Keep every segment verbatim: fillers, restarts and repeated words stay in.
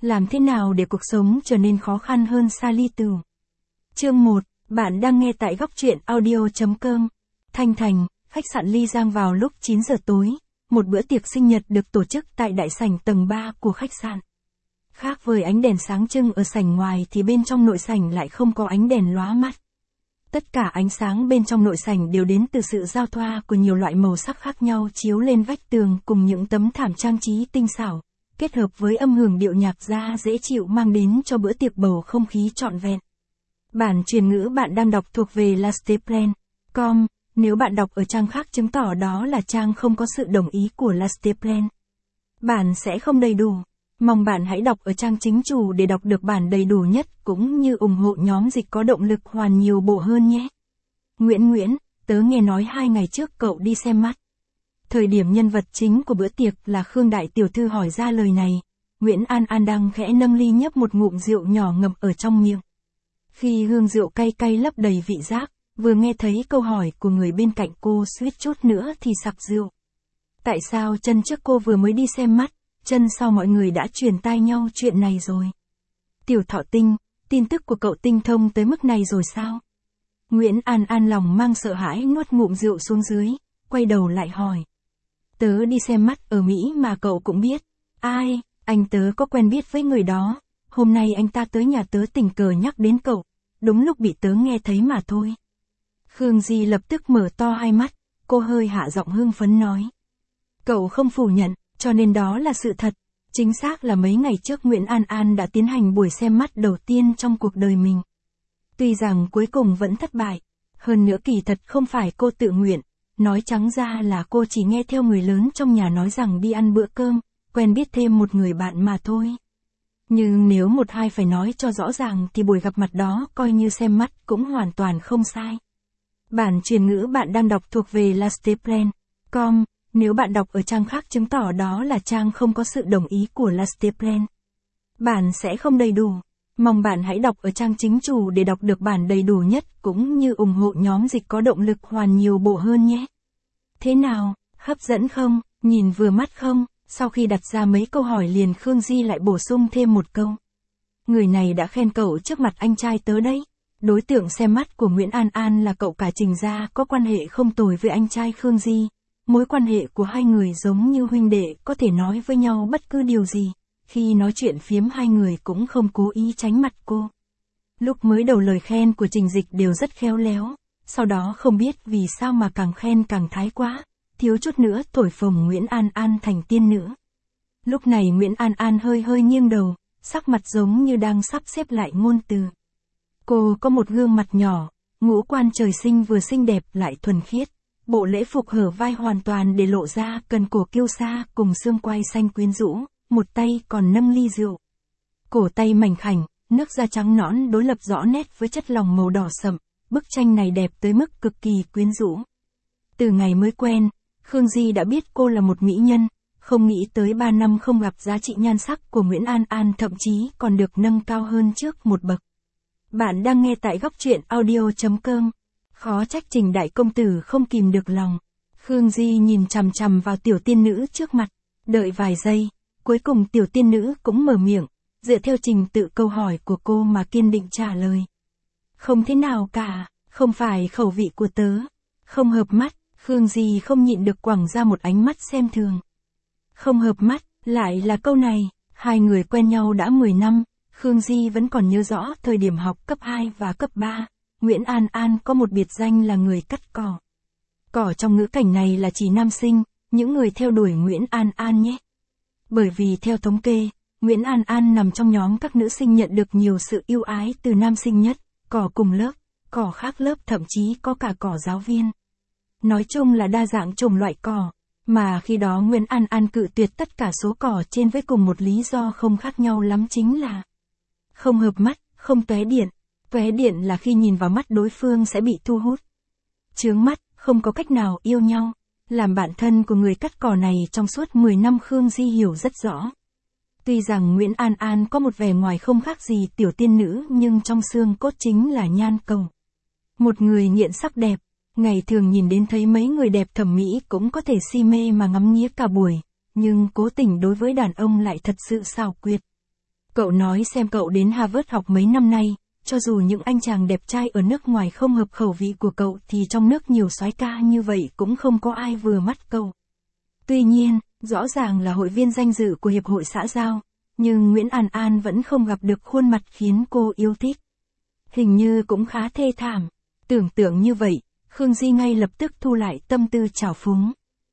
Làm thế nào để cuộc sống trở nên khó khăn hơn Sally Từ. Chương một, bạn đang nghe tại góc truyện audio chấm com. Thanh Thành, khách sạn Ly Giang vào lúc chín giờ tối, một bữa tiệc sinh nhật được tổ chức tại đại sảnh tầng ba của khách sạn. Khác với ánh đèn sáng trưng ở sảnh ngoài thì bên trong nội sảnh lại không có ánh đèn lóa mắt. Tất cả ánh sáng bên trong nội sảnh đều đến từ sự giao thoa của nhiều loại màu sắc khác nhau chiếu lên vách tường cùng những tấm thảm trang trí tinh xảo, kết hợp với âm hưởng điệu nhạc gia dễ chịu mang đến cho bữa tiệc bầu không khí trọn vẹn. Bản truyền ngữ bạn đang đọc thuộc về lasteplan chấm com, nếu bạn đọc ở trang khác chứng tỏ đó là trang không có sự đồng ý của Lasteplan. Bản sẽ không đầy đủ. Mong bạn hãy đọc ở trang chính chủ để đọc được bản đầy đủ nhất cũng như ủng hộ nhóm dịch có động lực hoàn nhiều bộ hơn nhé. Nguyễn Nguyễn, tớ nghe nói hai ngày trước cậu đi xem mắt. Thời điểm nhân vật chính của bữa tiệc là Khương Đại Tiểu Thư hỏi ra lời này, Nguyễn An An đang khẽ nâng ly nhấp một ngụm rượu nhỏ ngậm ở trong miệng. Khi hương rượu cay cay lấp đầy vị giác, vừa nghe thấy câu hỏi của người bên cạnh cô suýt chút nữa thì sặc rượu. Tại sao chân trước cô vừa mới đi xem mắt, chân sau mọi người đã truyền tai nhau chuyện này rồi? Tiểu Thọ Tinh, tin tức của cậu tinh thông tới mức này rồi sao? Nguyễn An An lòng mang sợ hãi nuốt ngụm rượu xuống dưới, quay đầu lại hỏi. Tớ đi xem mắt ở Mỹ mà cậu cũng biết. Ai, anh tớ có quen biết với người đó. Hôm nay anh ta tới nhà tớ tình cờ nhắc đến cậu. Đúng lúc bị tớ nghe thấy mà thôi. Khương Di lập tức mở to hai mắt, cô hơi hạ giọng hưng phấn nói. Cậu không phủ nhận, cho nên đó là sự thật. Chính xác là mấy ngày trước Nguyễn An An đã tiến hành buổi xem mắt đầu tiên trong cuộc đời mình. Tuy rằng cuối cùng vẫn thất bại, hơn nữa kỳ thật không phải cô tự nguyện, nói trắng ra là cô chỉ nghe theo người lớn trong nhà nói rằng đi ăn bữa cơm, quen biết thêm một người bạn mà thôi. Nhưng nếu một hai phải nói cho rõ ràng thì buổi gặp mặt đó coi như xem mắt cũng hoàn toàn không sai. Bản truyền ngữ bạn đang đọc thuộc về lasteplan chấm com, nếu bạn đọc ở trang khác chứng tỏ đó là trang không có sự đồng ý của Lasteplan. Bản sẽ không đầy đủ. Mong bạn hãy đọc ở trang chính chủ để đọc được bản đầy đủ nhất cũng như ủng hộ nhóm dịch có động lực hoàn nhiều bộ hơn nhé. Thế nào, hấp dẫn không, nhìn vừa mắt không? Sau khi đặt ra mấy câu hỏi liền Khương Di lại bổ sung thêm một câu. Người này đã khen cậu trước mặt anh trai tớ đấy. Đối tượng xem mắt của Nguyễn An An là cậu cả Trình gia có quan hệ không tồi với anh trai Khương Di. Mối quan hệ của hai người giống như huynh đệ có thể nói với nhau bất cứ điều gì. Khi nói chuyện phiếm hai người cũng không cố ý tránh mặt cô. Lúc mới đầu lời khen của Trình Dịch đều rất khéo léo. Sau đó không biết vì sao mà càng khen càng thái quá. Thiếu chút nữa thổi phồng Nguyễn An An thành tiên nữ. Lúc này Nguyễn An An hơi hơi nghiêng đầu, sắc mặt giống như đang sắp xếp lại ngôn từ. Cô có một gương mặt nhỏ, ngũ quan trời sinh vừa xinh đẹp lại thuần khiết. Bộ lễ phục hở vai hoàn toàn để lộ ra cần cổ kiêu sa cùng xương quai xanh quyến rũ, một tay còn nâng ly rượu. Cổ tay mảnh khảnh, nước da trắng nõn đối lập rõ nét với chất lòng màu đỏ sậm, bức tranh này đẹp tới mức cực kỳ quyến rũ. Từ ngày mới quen, Khương Di đã biết cô là một mỹ nhân, không nghĩ tới ba năm không gặp giá trị nhan sắc của Nguyễn An An thậm chí còn được nâng cao hơn trước một bậc. Bạn đang nghe tại góc truyện audio chấm com. Khó trách Trình đại công tử không kìm được lòng. Khương Di nhìn chằm chằm vào tiểu tiên nữ trước mặt, đợi vài giây, cuối cùng tiểu tiên nữ cũng mở miệng, dựa theo trình tự câu hỏi của cô mà kiên định trả lời. Không thế nào cả, không phải khẩu vị của tớ, không hợp mắt. Khương Di không nhịn được quẳng ra một ánh mắt xem thường. Không hợp mắt, lại là câu này, hai người quen nhau đã mười năm, Khương Di vẫn còn nhớ rõ thời điểm học cấp hai và cấp ba. Nguyễn An An có một biệt danh là người cắt cỏ. Cỏ trong ngữ cảnh này là chỉ nam sinh, những người theo đuổi Nguyễn An An nhé. Bởi vì theo thống kê, Nguyễn An An nằm trong nhóm các nữ sinh nhận được nhiều sự ưu ái từ nam sinh nhất, cỏ cùng lớp, cỏ khác lớp thậm chí có cả cỏ giáo viên. Nói chung là đa dạng chủng loại cỏ, mà khi đó Nguyễn An An cự tuyệt tất cả số cỏ trên với cùng một lý do không khác nhau lắm chính là không hợp mắt, không tóe điện. Tóe điện là khi nhìn vào mắt đối phương sẽ bị thu hút. Chướng mắt, không có cách nào yêu nhau. Làm bạn thân của người cắt cỏ này trong suốt mười năm Khương Di hiểu rất rõ. Tuy rằng Nguyễn An An có một vẻ ngoài không khác gì tiểu tiên nữ nhưng trong xương cốt chính là nhan cầu. Một người nghiện sắc đẹp, ngày thường nhìn đến thấy mấy người đẹp thẩm mỹ cũng có thể si mê mà ngắm nghía cả buổi, nhưng cố tình đối với đàn ông lại thật sự xảo quyệt. Cậu nói xem cậu đến Harvard học mấy năm nay, cho dù những anh chàng đẹp trai ở nước ngoài không hợp khẩu vị của cậu thì trong nước nhiều soái ca như vậy cũng không có ai vừa mắt cậu. Tuy nhiên, rõ ràng là hội viên danh dự của Hiệp hội xã giao, nhưng Nguyễn An An vẫn không gặp được khuôn mặt khiến cô yêu thích. Hình như cũng khá thê thảm. Tưởng tượng như vậy, Khương Di ngay lập tức thu lại tâm tư trào phúng.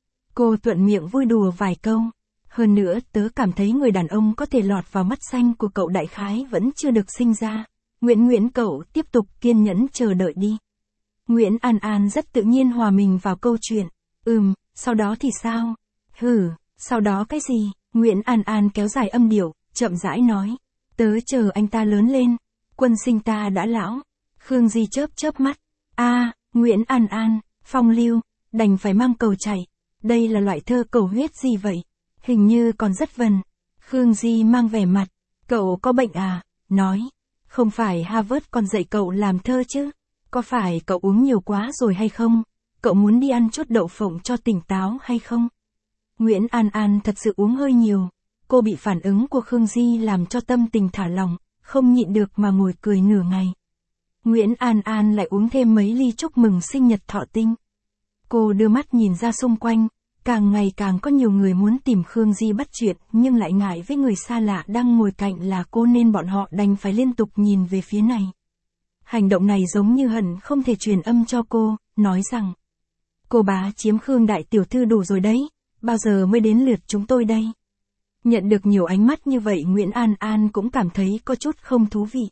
Cô thuận miệng vui đùa vài câu. Hơn nữa tớ cảm thấy người đàn ông có thể lọt vào mắt xanh của cậu đại khái vẫn chưa được sinh ra. Nguyễn Nguyễn cậu tiếp tục kiên nhẫn chờ đợi đi. Nguyễn An An rất tự nhiên hòa mình vào câu chuyện. Ừm, sau đó thì sao? Hừ, sau đó cái gì? Nguyễn An An kéo dài âm điệu, chậm rãi nói. Tớ chờ anh ta lớn lên. Quân sinh ta đã lão. Khương Di chớp chớp mắt. A, à, Nguyễn An An, phong lưu, đành phải mang cầu chạy. Đây là loại thơ cầu huyết gì vậy? Hình như còn rất vần. Khương Di mang vẻ mặt. Cậu có bệnh à? Nói. Không phải Harvard còn dạy cậu làm thơ chứ? Có phải cậu uống nhiều quá rồi hay không? Cậu muốn đi ăn chút đậu phộng cho tỉnh táo hay không? Nguyễn An An thật sự uống hơi nhiều. Cô bị phản ứng của Khương Di làm cho tâm tình thả lỏng, không nhịn được mà ngồi cười nửa ngày. Nguyễn An An lại uống thêm mấy ly chúc mừng sinh nhật thọ tinh. Cô đưa mắt nhìn ra xung quanh, càng ngày càng có nhiều người muốn tìm Khương Di bắt chuyện nhưng lại ngại với người xa lạ đang ngồi cạnh là cô nên bọn họ đành phải liên tục nhìn về phía này. Hành động này giống như hận không thể truyền âm cho cô, nói rằng cô bá chiếm Khương đại tiểu thư đủ rồi đấy, bao giờ mới đến lượt chúng tôi đây? Nhận được nhiều ánh mắt như vậy Nguyễn An An cũng cảm thấy có chút không thú vị.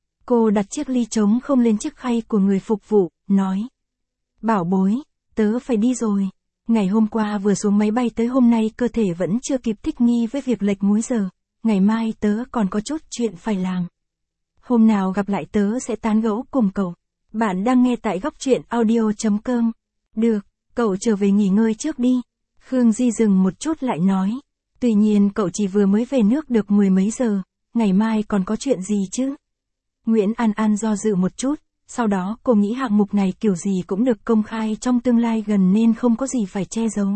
Cô đặt chiếc ly trống không lên chiếc khay của người phục vụ, nói. Bảo bối, tớ phải đi rồi. Ngày hôm qua vừa xuống máy bay tới hôm nay cơ thể vẫn chưa kịp thích nghi với việc lệch múi giờ. Ngày mai tớ còn có chút chuyện phải làm. Hôm nào gặp lại tớ sẽ tán gẫu cùng cậu. Bạn đang nghe tại góc truyện audio chấm com. Được, cậu trở về nghỉ ngơi trước đi. Khương Di dừng một chút lại nói. Tuy nhiên cậu chỉ vừa mới về nước được mười mấy giờ. Ngày mai còn có chuyện gì chứ? Nguyễn An An do dự một chút. Sau đó cô nghĩ hạng mục này kiểu gì cũng được công khai trong tương lai gần nên không có gì phải che giấu.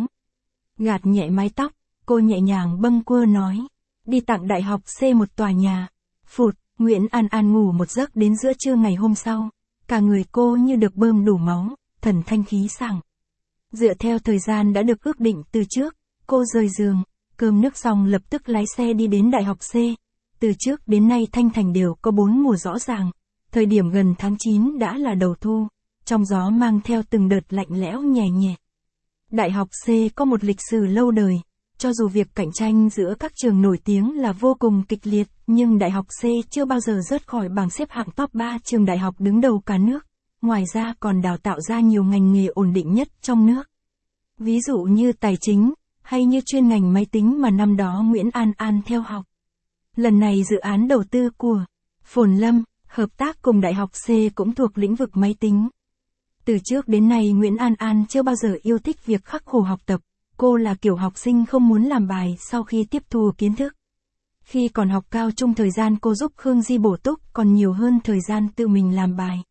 Gạt nhẹ mái tóc, cô nhẹ nhàng bâng quơ nói. Đi tặng đại học C một tòa nhà. Phụt, Nguyễn An An ngủ một giấc đến giữa trưa ngày hôm sau. Cả người cô như được bơm đủ máu, thần thanh khí sảng. Dựa theo thời gian đã được ước định từ trước, cô rời giường, cơm nước xong lập tức lái xe đi đến đại học C. Từ trước đến nay Thanh Thành đều có bốn mùa rõ ràng. Thời điểm gần tháng chín đã là đầu thu, trong gió mang theo từng đợt lạnh lẽo nhẹ nhẹ. Đại học C có một lịch sử lâu đời, cho dù việc cạnh tranh giữa các trường nổi tiếng là vô cùng kịch liệt, nhưng Đại học C chưa bao giờ rớt khỏi bảng xếp hạng top ba trường đại học đứng đầu cả nước, ngoài ra còn đào tạo ra nhiều ngành nghề ổn định nhất trong nước. Ví dụ như tài chính, hay như chuyên ngành máy tính mà năm đó Nguyễn An An theo học. Lần này dự án đầu tư của Phồn Lâm, hợp tác cùng Đại học C cũng thuộc lĩnh vực máy tính. Từ trước đến nay Nguyễn An An chưa bao giờ yêu thích việc khắc khổ học tập, cô là kiểu học sinh không muốn làm bài sau khi tiếp thu kiến thức. Khi còn học cao trung thời gian cô giúp Khương Di bổ túc còn nhiều hơn thời gian tự mình làm bài.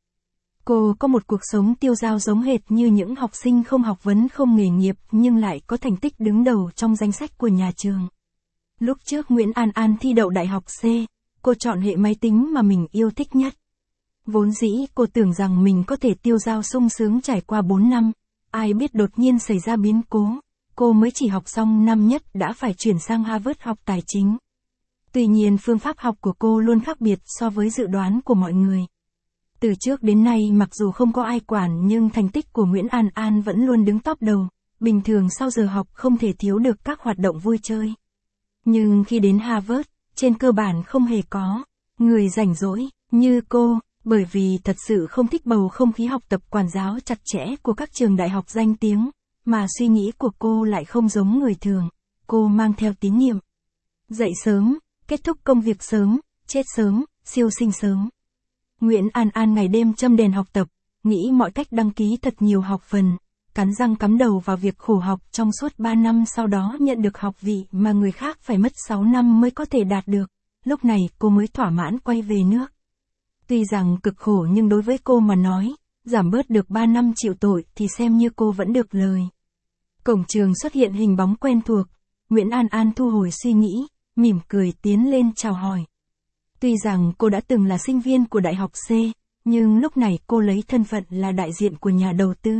Cô có một cuộc sống tiêu dao giống hệt như những học sinh không học vấn không nghề nghiệp nhưng lại có thành tích đứng đầu trong danh sách của nhà trường. Lúc trước Nguyễn An An thi đậu Đại học C, cô chọn hệ máy tính mà mình yêu thích nhất. Vốn dĩ cô tưởng rằng mình có thể tiêu dao sung sướng trải qua bốn năm, ai biết đột nhiên xảy ra biến cố, cô mới chỉ học xong năm nhất đã phải chuyển sang Harvard học tài chính. Tuy nhiên phương pháp học của cô luôn khác biệt so với dự đoán của mọi người. Từ trước đến nay mặc dù không có ai quản nhưng thành tích của Nguyễn An An vẫn luôn đứng top đầu, bình thường sau giờ học không thể thiếu được các hoạt động vui chơi. Nhưng khi đến Harvard, trên cơ bản không hề có người rảnh rỗi như cô, bởi vì thật sự không thích bầu không khí học tập quản giáo chặt chẽ của các trường đại học danh tiếng, mà suy nghĩ của cô lại không giống người thường, cô mang theo tín niệm. Dậy sớm, kết thúc công việc sớm, chết sớm, siêu sinh sớm. Nguyễn An An ngày đêm châm đèn học tập, nghĩ mọi cách đăng ký thật nhiều học phần, cắn răng cắm đầu vào việc khổ học trong suốt ba năm sau đó nhận được học vị mà người khác phải mất sáu năm mới có thể đạt được. Lúc này cô mới thỏa mãn quay về nước. Tuy rằng cực khổ nhưng đối với cô mà nói, giảm bớt được ba năm chịu tội thì xem như cô vẫn được lời. Cổng trường xuất hiện hình bóng quen thuộc, Nguyễn An An thu hồi suy nghĩ, mỉm cười tiến lên chào hỏi. Tuy rằng cô đã từng là sinh viên của Đại học C, nhưng lúc này cô lấy thân phận là đại diện của nhà đầu tư.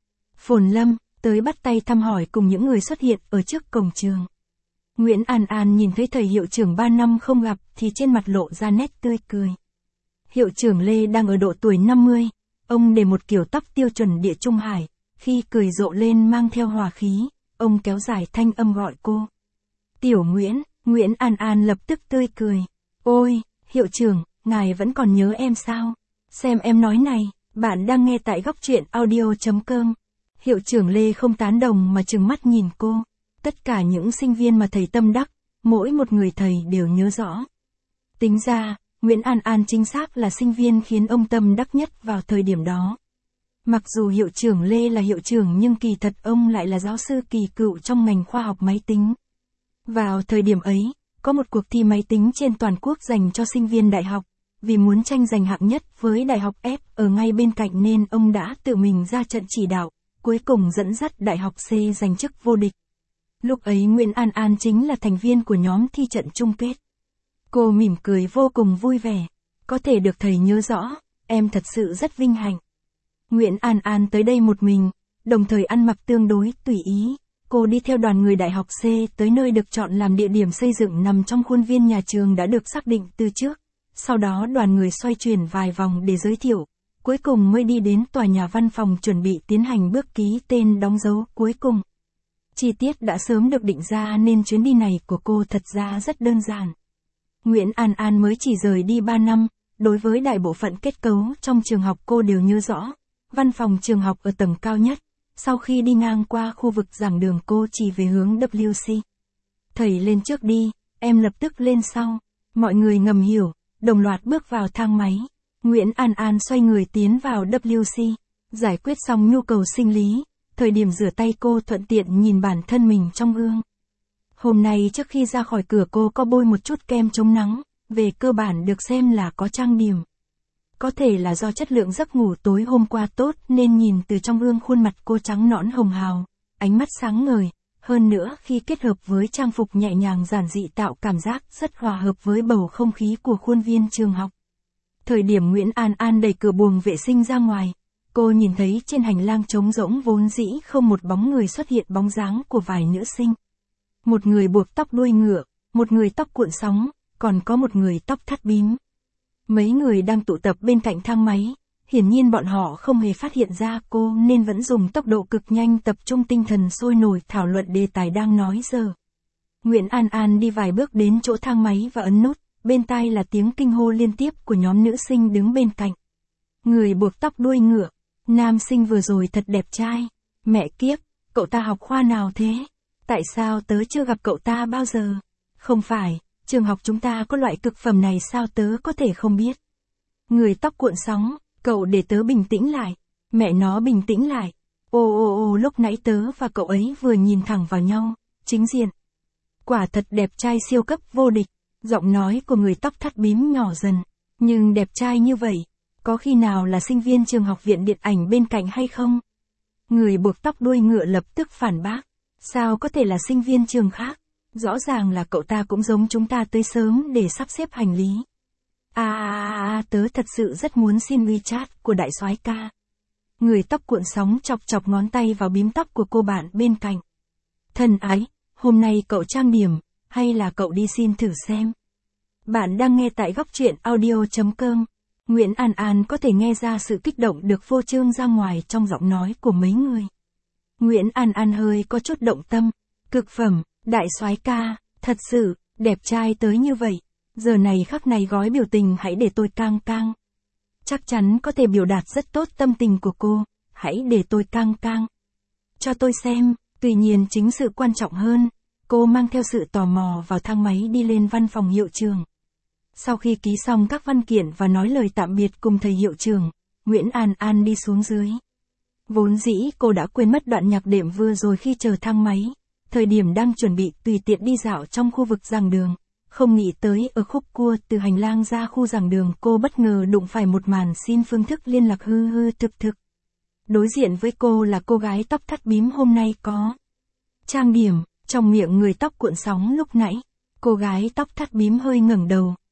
Phồn Lâm, tới bắt tay thăm hỏi cùng những người xuất hiện ở trước cổng trường. Nguyễn An An nhìn thấy thầy hiệu trưởng ba năm không gặp thì trên mặt lộ ra nét tươi cười. Hiệu trưởng Lê đang ở độ tuổi năm mươi, ông để một kiểu tóc tiêu chuẩn địa Trung Hải, khi cười rộ lên mang theo hòa khí, ông kéo dài thanh âm gọi cô. Tiểu Nguyễn, Nguyễn An An lập tức tươi cười. Ôi, hiệu trưởng, ngài vẫn còn nhớ em sao? Xem em nói này, bạn đang nghe tại góc truyện audio chấm com. Hiệu trưởng Lê không tán đồng mà trừng mắt nhìn cô. Tất cả những sinh viên mà thầy tâm đắc, mỗi một người thầy đều nhớ rõ. Tính ra, Nguyễn An An chính xác là sinh viên khiến ông tâm đắc nhất vào thời điểm đó. Mặc dù hiệu trưởng Lê là hiệu trưởng nhưng kỳ thật ông lại là giáo sư kỳ cựu trong ngành khoa học máy tính. Vào thời điểm ấy, có một cuộc thi máy tính trên toàn quốc dành cho sinh viên đại học. Vì muốn tranh giành hạng nhất với đại học F ở ngay bên cạnh nên ông đã tự mình ra trận chỉ đạo, cuối cùng dẫn dắt đại học C giành chức vô địch. Lúc ấy Nguyễn An An chính là thành viên của nhóm thi trận chung kết. Cô mỉm cười vô cùng vui vẻ. Có thể được thầy nhớ rõ, em thật sự rất vinh hạnh. Nguyễn An An tới đây một mình, đồng thời ăn mặc tương đối tùy ý. Cô đi theo đoàn người đại học C tới nơi được chọn làm địa điểm xây dựng nằm trong khuôn viên nhà trường đã được xác định từ trước. Sau đó đoàn người xoay chuyển vài vòng để giới thiệu, cuối cùng mới đi đến tòa nhà văn phòng chuẩn bị tiến hành bước ký tên đóng dấu cuối cùng. Chi tiết đã sớm được định ra nên chuyến đi này của cô thật ra rất đơn giản. Nguyễn An An mới chỉ rời đi ba năm, đối với đại bộ phận kết cấu trong trường học cô đều nhớ rõ. Văn phòng trường học ở tầng cao nhất, sau khi đi ngang qua khu vực giảng đường cô chỉ về hướng W C. Thầy lên trước đi, em lập tức lên sau. Mọi người ngầm hiểu, đồng loạt bước vào thang máy. Nguyễn An An xoay người tiến vào W C, giải quyết xong nhu cầu sinh lý. Thời điểm rửa tay cô thuận tiện nhìn bản thân mình trong gương. Hôm nay trước khi ra khỏi cửa cô có bôi một chút kem chống nắng, về cơ bản được xem là có trang điểm. Có thể là do chất lượng giấc ngủ tối hôm qua tốt nên nhìn từ trong gương khuôn mặt cô trắng nõn hồng hào, ánh mắt sáng ngời. Hơn nữa khi kết hợp với trang phục nhẹ nhàng giản dị tạo cảm giác rất hòa hợp với bầu không khí của khuôn viên trường học. Thời điểm Nguyễn An An đẩy cửa buồng vệ sinh ra ngoài, cô nhìn thấy trên hành lang trống rỗng vốn dĩ không một bóng người xuất hiện bóng dáng của vài nữ sinh. Một người buộc tóc đuôi ngựa, một người tóc cuộn sóng, còn có một người tóc thắt bím. Mấy người đang tụ tập bên cạnh thang máy, hiển nhiên bọn họ không hề phát hiện ra cô nên vẫn dùng tốc độ cực nhanh tập trung tinh thần sôi nổi thảo luận đề tài đang nói giờ. Nguyễn An An đi vài bước đến chỗ thang máy và ấn nút, bên tai là tiếng kinh hô liên tiếp của nhóm nữ sinh đứng bên cạnh. Người buộc tóc đuôi ngựa, nam sinh vừa rồi thật đẹp trai, mẹ kiếp, cậu ta học khoa nào thế? Tại sao tớ chưa gặp cậu ta bao giờ? Không phải, trường học chúng ta có loại cực phẩm này sao tớ có thể không biết? Người tóc cuộn sóng, cậu để tớ bình tĩnh lại, mẹ nó bình tĩnh lại. Ô ô ô lúc nãy tớ và cậu ấy vừa nhìn thẳng vào nhau, chính diện. Quả thật đẹp trai siêu cấp vô địch, giọng nói của người tóc thắt bím nhỏ dần, nhưng đẹp trai như vậy, có khi nào là sinh viên trường học viện điện ảnh bên cạnh hay không? Người buộc tóc đuôi ngựa lập tức phản bác, sao có thể là sinh viên trường khác, rõ ràng là cậu ta cũng giống chúng ta tới sớm để sắp xếp hành lý. À, à, à tớ thật sự rất muốn xin WeChat của đại soái ca. Người tóc cuộn sóng chọc chọc ngón tay vào bím tóc của cô bạn bên cạnh. Thân ái, hôm nay cậu trang điểm, hay là cậu đi xin thử xem? Bạn đang nghe tại góc truyện audio chấm com. Nguyễn An An có thể nghe ra sự kích động được phô trương ra ngoài trong giọng nói của mấy người. Nguyễn An An hơi có chút động tâm. Cực phẩm, đại soái ca, thật sự, đẹp trai tới như vậy. Giờ này khắc này gói biểu tình hãy để tôi cang cang. Chắc chắn có thể biểu đạt rất tốt tâm tình của cô, hãy để tôi cang cang. Cho tôi xem, tuy nhiên chính sự quan trọng hơn, cô mang theo sự tò mò vào thang máy đi lên văn phòng hiệu trưởng. Sau khi ký xong các văn kiện và nói lời tạm biệt cùng thầy hiệu trưởng, Nguyễn An An đi xuống dưới. Vốn dĩ cô đã quên mất đoạn nhạc đệm vừa rồi khi chờ thang máy, thời điểm đang chuẩn bị tùy tiện đi dạo trong khu vực giảng đường. Không nghĩ tới ở khúc cua từ hành lang ra khu giảng đường cô bất ngờ đụng phải một màn xin phương thức liên lạc hư hư thực thực. Đối diện với cô là cô gái tóc thắt bím hôm nay có trang điểm, trong miệng người tóc cuộn sóng lúc nãy. Cô gái tóc thắt bím hơi ngẩng đầu,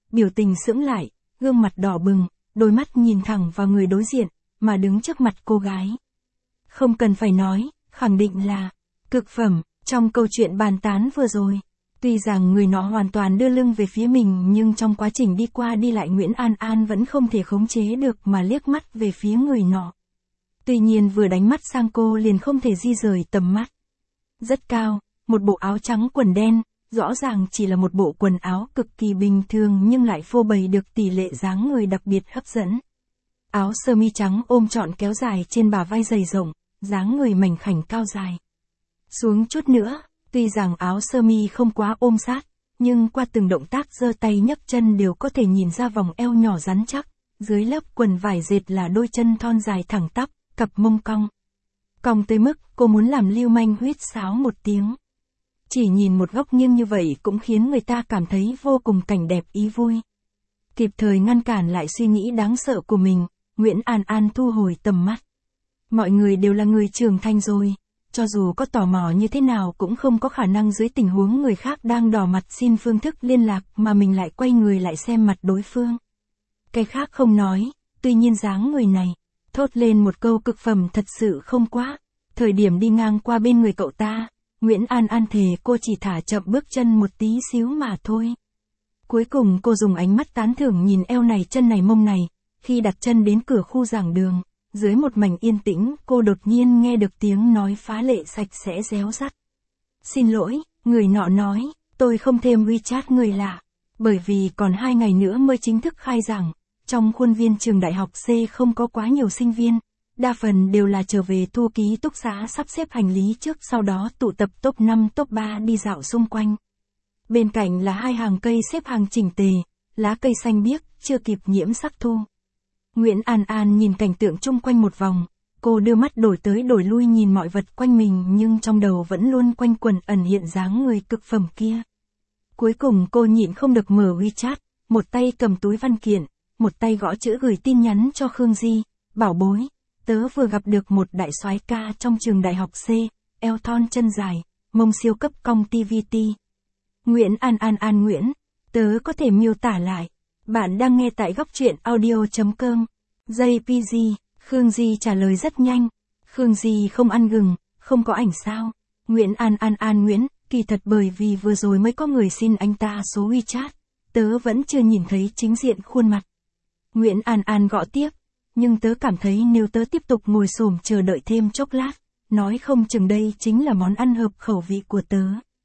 biểu tình sững lại, gương mặt đỏ bừng, đôi mắt nhìn thẳng vào người đối diện, mà đứng trước mặt cô gái. Không cần phải nói, khẳng định là cực phẩm, trong câu chuyện bàn tán vừa rồi. Tuy rằng người nọ hoàn toàn đưa lưng về phía mình nhưng trong quá trình đi qua đi lại Nguyễn An An vẫn không thể khống chế được mà liếc mắt về phía người nọ. Tuy nhiên vừa đánh mắt sang cô liền không thể di rời tầm mắt. Rất cao, một bộ áo trắng quần đen, rõ ràng chỉ là một bộ quần áo cực kỳ bình thường nhưng lại phô bày được tỷ lệ dáng người đặc biệt hấp dẫn. Áo sơ mi trắng ôm trọn kéo dài trên bả vai dày rộng, dáng người mảnh khảnh cao dài. Xuống chút nữa, tuy rằng áo sơ mi không quá ôm sát, nhưng qua từng động tác giơ tay nhấc chân đều có thể nhìn ra vòng eo nhỏ rắn chắc, dưới lớp quần vải dệt là đôi chân thon dài thẳng tắp, cặp mông cong. Cong tới mức cô muốn làm lưu manh huýt sáo một tiếng. Chỉ nhìn một góc nghiêng như vậy cũng khiến người ta cảm thấy vô cùng cảnh đẹp ý vui. Kịp thời ngăn cản lại suy nghĩ đáng sợ của mình, Nguyễn An An thu hồi tầm mắt. Mọi người đều là người trưởng thành rồi, cho dù có tò mò như thế nào cũng không có khả năng dưới tình huống người khác đang đỏ mặt xin phương thức liên lạc mà mình lại quay người lại xem mặt đối phương. Cái khác không nói, tuy nhiên dáng người này, thốt lên một câu cực phẩm thật sự không quá. Thời điểm đi ngang qua bên người cậu ta, Nguyễn An An thề cô chỉ thả chậm bước chân một tí xíu mà thôi. Cuối cùng cô dùng ánh mắt tán thưởng nhìn eo này chân này mông này, khi đặt chân đến cửa khu giảng đường, dưới một mảnh yên tĩnh cô đột nhiên nghe được tiếng nói phá lệ sạch sẽ réo rắt. Xin lỗi, người nọ nói, tôi không thêm WeChat người lạ, bởi vì còn hai ngày nữa mới chính thức khai giảng, trong khuôn viên trường đại học C không có quá nhiều sinh viên. Đa phần đều là trở về thu ký túc xá sắp xếp hành lý trước sau đó tụ tập top năm top ba đi dạo xung quanh. Bên cạnh là hai hàng cây xếp hàng chỉnh tề, lá cây xanh biếc, chưa kịp nhiễm sắc thu. Nguyễn An An nhìn cảnh tượng chung quanh một vòng, cô đưa mắt đổi tới đổi lui nhìn mọi vật quanh mình nhưng trong đầu vẫn luôn quanh quẩn ẩn hiện dáng người cực phẩm kia. Cuối cùng cô nhịn không được mở WeChat, một tay cầm túi văn kiện, một tay gõ chữ gửi tin nhắn cho Khương Di, bảo bối. Tớ vừa gặp được một đại soái ca trong trường đại học C, eo thon chân dài, mông siêu cấp cong tê vê tê. Nguyễn An An An Nguyễn, tớ có thể miêu tả lại. Bạn đang nghe tại góc truyện audio.com. jê pê giê, Khương Di trả lời rất nhanh. Khương Di không ăn gừng, không có ảnh sao. Nguyễn An An An Nguyễn, kỳ thật bởi vì vừa rồi mới có người xin anh ta số WeChat. Tớ vẫn chưa nhìn thấy chính diện khuôn mặt. Nguyễn An An gõ tiếp. Nhưng tớ cảm thấy nếu tớ tiếp tục ngồi xổm chờ đợi thêm chốc lát, nói không chừng đây chính là món ăn hợp khẩu vị của tớ.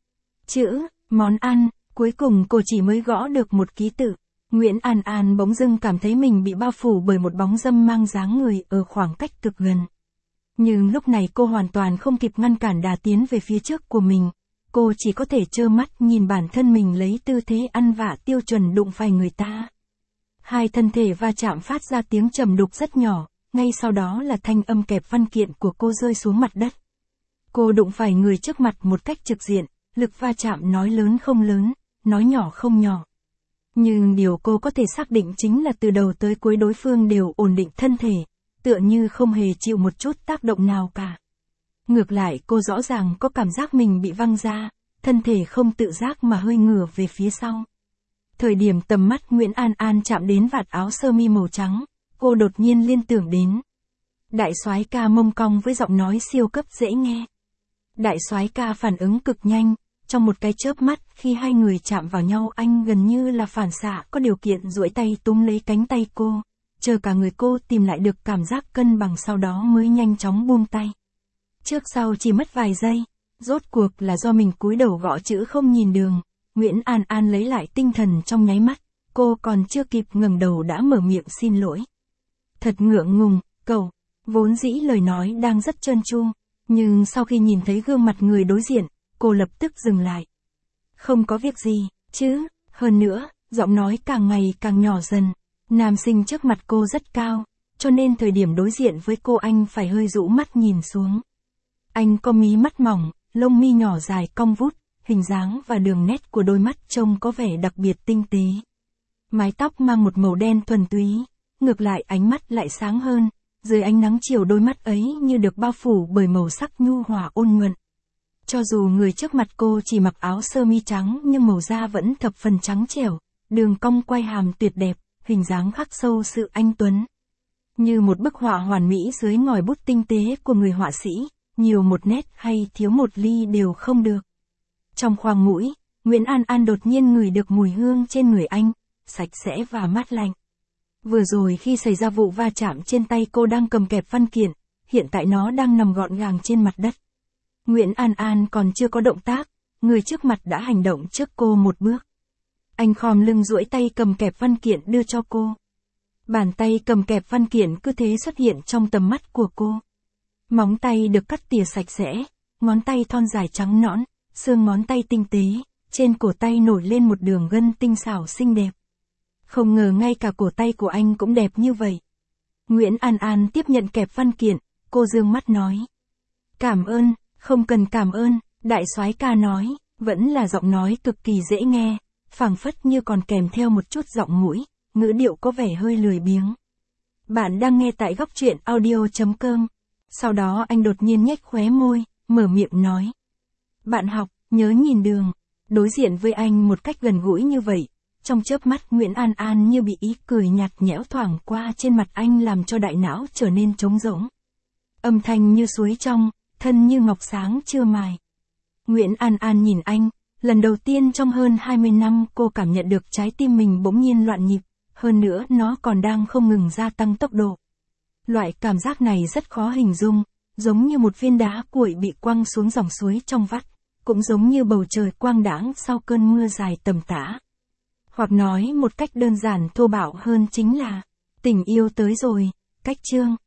Chữ, món ăn, cuối cùng cô chỉ mới gõ được một ký tự. Nguyễn An An bỗng dưng cảm thấy mình bị bao phủ bởi một bóng dâm mang dáng người ở khoảng cách cực gần. Nhưng lúc này cô hoàn toàn không kịp ngăn cản đà tiến về phía trước của mình. Cô chỉ có thể trơ mắt nhìn bản thân mình lấy tư thế ăn vạ tiêu chuẩn đụng phải người ta. Hai thân thể va chạm phát ra tiếng trầm đục rất nhỏ, ngay sau đó là thanh âm kẹp văn kiện của cô rơi xuống mặt đất. Cô đụng phải người trước mặt một cách trực diện, lực va chạm nói lớn không lớn, nói nhỏ không nhỏ. Nhưng điều cô có thể xác định chính là từ đầu tới cuối đối phương đều ổn định thân thể, tựa như không hề chịu một chút tác động nào cả. Ngược lại cô rõ ràng có cảm giác mình bị văng ra, thân thể không tự giác mà hơi ngửa về phía sau. Thời điểm tầm mắt Nguyễn An An chạm đến vạt áo sơ mi màu trắng, cô đột nhiên liên tưởng đến. Đại soái ca mông cong với giọng nói siêu cấp dễ nghe. Đại soái ca phản ứng cực nhanh, trong một cái chớp mắt khi hai người chạm vào nhau anh gần như là phản xạ có điều kiện duỗi tay túm lấy cánh tay cô, chờ cả người cô tìm lại được cảm giác cân bằng sau đó mới nhanh chóng buông tay. Trước sau chỉ mất vài giây, rốt cuộc là do mình cúi đầu gõ chữ không nhìn đường. Nguyễn An An lấy lại tinh thần trong nháy mắt, cô còn chưa kịp ngẩng đầu đã mở miệng xin lỗi. Thật ngượng ngùng, cậu, vốn dĩ lời nói đang rất trơn tru, nhưng sau khi nhìn thấy gương mặt người đối diện, cô lập tức dừng lại. Không có việc gì, chứ, hơn nữa, giọng nói càng ngày càng nhỏ dần, nam sinh trước mặt cô rất cao, cho nên thời điểm đối diện với cô anh phải hơi rũ mắt nhìn xuống. Anh có mí mắt mỏng, lông mi nhỏ dài cong vút. Hình dáng và đường nét của đôi mắt trông có vẻ đặc biệt tinh tế. Mái tóc mang một màu đen thuần túy, ngược lại ánh mắt lại sáng hơn, dưới ánh nắng chiều đôi mắt ấy như được bao phủ bởi màu sắc nhu hòa ôn nhuận. Cho dù người trước mặt cô chỉ mặc áo sơ mi trắng nhưng màu da vẫn thập phần trắng trẻo, đường cong quai hàm tuyệt đẹp, hình dáng khắc sâu sự anh tuấn. Như một bức họa hoàn mỹ dưới ngòi bút tinh tế của người họa sĩ, nhiều một nét hay thiếu một ly đều không được. Trong khoang mũi, Nguyễn An An đột nhiên ngửi được mùi hương trên người anh, sạch sẽ và mát lành. Vừa rồi khi xảy ra vụ va chạm trên tay cô đang cầm kẹp văn kiện, hiện tại nó đang nằm gọn gàng trên mặt đất. Nguyễn An An còn chưa có động tác, người trước mặt đã hành động trước cô một bước. Anh khom lưng duỗi tay cầm kẹp văn kiện đưa cho cô. Bàn tay cầm kẹp văn kiện cứ thế xuất hiện trong tầm mắt của cô. Móng tay được cắt tỉa sạch sẽ, ngón tay thon dài trắng nõn, xương ngón tay tinh tế, trên cổ tay nổi lên một đường gân tinh xảo xinh đẹp. Không ngờ ngay cả cổ tay của anh cũng đẹp như vậy. Nguyễn An An tiếp nhận kẹp văn kiện, cô dương mắt nói. Cảm ơn, không cần cảm ơn, đại soái ca nói, vẫn là giọng nói cực kỳ dễ nghe, phảng phất như còn kèm theo một chút giọng mũi, ngữ điệu có vẻ hơi lười biếng. Bạn đang nghe tại góc truyện audio chấm com. Sau đó anh đột nhiên nhếch khóe môi, mở miệng nói. Bạn học, nhớ nhìn đường. Đối diện với anh một cách gần gũi như vậy, trong chớp mắt Nguyễn An An như bị ý cười nhạt nhẽo thoảng qua trên mặt anh làm cho đại não trở nên trống rỗng. Âm thanh như suối trong, thân như ngọc sáng chưa mài. Nguyễn An An nhìn anh, lần đầu tiên trong hơn hai mươi năm cô cảm nhận được trái tim mình bỗng nhiên loạn nhịp, hơn nữa nó còn đang không ngừng gia tăng tốc độ. Loại cảm giác này rất khó hình dung, giống như một viên đá cuội bị quăng xuống dòng suối trong vắt, cũng giống như bầu trời quang đãng sau cơn mưa dài tầm tã. Hoặc nói một cách đơn giản thô bạo hơn chính là, tình yêu tới rồi, cách chương.